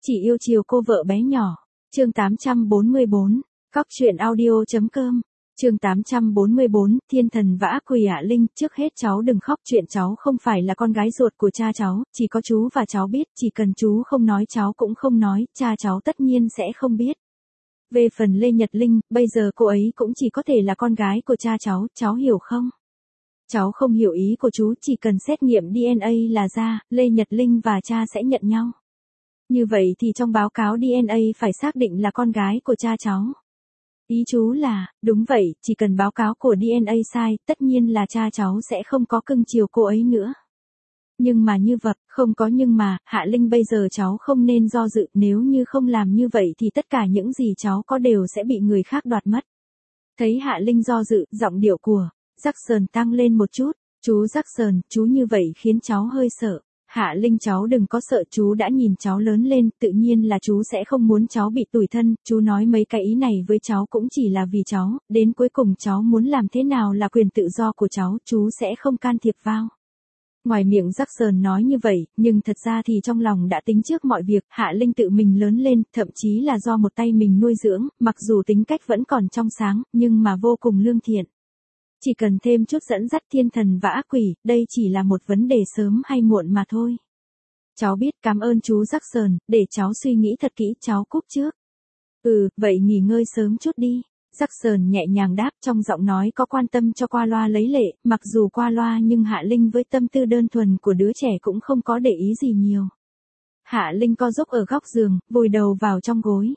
Chỉ yêu chiều cô vợ bé nhỏ. Chương 844. Cóc truyện audio.com. Chương 844, Thiên thần và ác quỷ Hạ Linh, trước hết cháu đừng khóc, chuyện cháu không phải là con gái ruột của cha cháu, chỉ có chú và cháu biết, chỉ cần chú không nói cháu cũng không nói, cha cháu tất nhiên sẽ không biết. Về phần Lê Nhật Linh, bây giờ cô ấy cũng chỉ có thể là con gái của cha cháu hiểu không? Cháu không hiểu ý của chú, chỉ cần xét nghiệm DNA là ra, Lê Nhật Linh và cha sẽ nhận nhau. Như vậy thì trong báo cáo DNA phải xác định là con gái của cha cháu. Ý chú là, đúng vậy, chỉ cần báo cáo của DNA sai, tất nhiên là cha cháu sẽ không có cưng chiều cô ấy nữa. Nhưng mà như vậy, không có nhưng mà, Hạ Linh bây giờ cháu không nên do dự, nếu như không làm như vậy thì tất cả những gì cháu có đều sẽ bị người khác đoạt mất. Thấy Hạ Linh do dự, giọng điệu của Jackson tăng lên một chút, chú Jackson, chú như vậy khiến cháu hơi sợ. Hạ Linh cháu đừng có sợ, chú đã nhìn cháu lớn lên, tự nhiên là chú sẽ không muốn cháu bị tủi thân, chú nói mấy cái ý này với cháu cũng chỉ là vì cháu, đến cuối cùng cháu muốn làm thế nào là quyền tự do của cháu, chú sẽ không can thiệp vào. Ngoài miệng Jackson nói như vậy, nhưng thật ra thì trong lòng đã tính trước mọi việc, Hạ Linh tự mình lớn lên, thậm chí là do một tay mình nuôi dưỡng, mặc dù tính cách vẫn còn trong sáng, nhưng mà vô cùng lương thiện. Chỉ cần thêm chút dẫn dắt thiên thần và ác quỷ, đây chỉ là một vấn đề sớm hay muộn mà thôi. Cháu biết, cảm ơn chú Jackson, để cháu suy nghĩ thật kỹ, cháu cúp trước. Vậy nghỉ ngơi sớm chút đi. Jackson nhẹ nhàng đáp, trong giọng nói có quan tâm cho qua loa lấy lệ, mặc dù qua loa nhưng Hạ Linh với tâm tư đơn thuần của đứa trẻ cũng không có để ý gì nhiều. Hạ Linh co giúp ở góc giường, vùi đầu vào trong gối.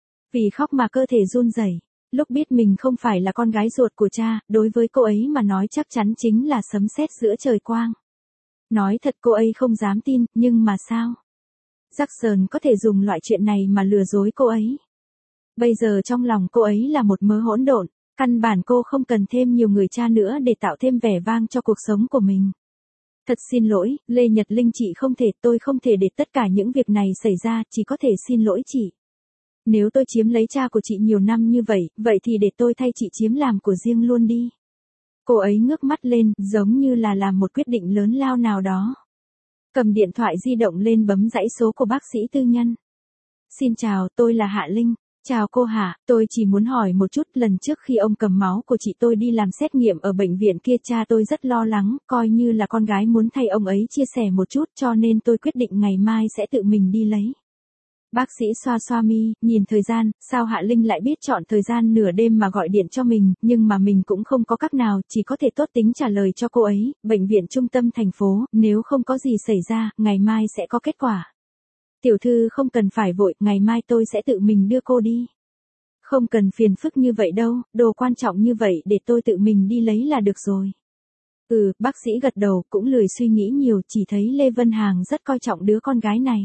Vì khóc mà cơ thể run rẩy. Lúc biết mình không phải là con gái ruột của cha, đối với cô ấy mà nói chắc chắn chính là sấm sét giữa trời quang. Nói thật cô ấy không dám tin, nhưng mà sao? Jackson có thể dùng loại chuyện này mà lừa dối cô ấy. Bây giờ trong lòng cô ấy là một mớ hỗn độn, căn bản cô không cần thêm nhiều người cha nữa để tạo thêm vẻ vang cho cuộc sống của mình. Thật xin lỗi, Lê Nhật Linh, tôi không thể để tất cả những việc này xảy ra, chỉ có thể xin lỗi chị. Nếu tôi chiếm lấy cha của chị nhiều năm như vậy thì để tôi thay chị chiếm làm của riêng luôn đi. Cô ấy ngước mắt lên, giống như là làm một quyết định lớn lao nào đó. Cầm điện thoại di động lên bấm dãy số của bác sĩ tư nhân. Xin chào, tôi là Hạ Linh. Chào cô Hạ, tôi chỉ muốn hỏi một chút, lần trước khi ông cầm máu của chị tôi đi làm xét nghiệm ở bệnh viện kia, cha tôi rất lo lắng, coi như là con gái muốn thay ông ấy chia sẻ một chút, cho nên tôi quyết định ngày mai sẽ tự mình đi lấy. Bác sĩ xoa xoa mi, nhìn thời gian, sao Hạ Linh lại biết chọn thời gian nửa đêm mà gọi điện cho mình, nhưng mà mình cũng không có cách nào, chỉ có thể tốt tính trả lời cho cô ấy, bệnh viện trung tâm thành phố, nếu không có gì xảy ra, ngày mai sẽ có kết quả. Tiểu thư không cần phải vội, ngày mai tôi sẽ tự mình đưa cô đi. Không cần phiền phức như vậy đâu, đồ quan trọng như vậy để tôi tự mình đi lấy là được rồi. Bác sĩ gật đầu, cũng lười suy nghĩ nhiều, chỉ thấy Lê Vân Hàng rất coi trọng đứa con gái này.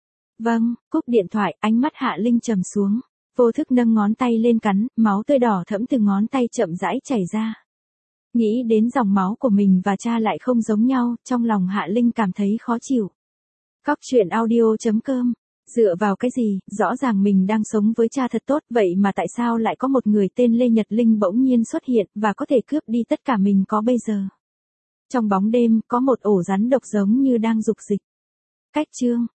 Vâng, cúp điện thoại, ánh mắt Hạ Linh trầm xuống, vô thức nâng ngón tay lên cắn, máu tươi đỏ thẫm từ ngón tay chậm rãi chảy ra. Nghĩ đến dòng máu của mình và cha lại không giống nhau, trong lòng Hạ Linh cảm thấy khó chịu. Cóc truyện audio.com. Dựa vào cái gì, rõ ràng mình đang sống với cha thật tốt, vậy mà tại sao lại có một người tên Lê Nhật Linh bỗng nhiên xuất hiện và có thể cướp đi tất cả mình có bây giờ. Trong bóng đêm, có một ổ rắn độc giống như đang dục dịch. Cách chương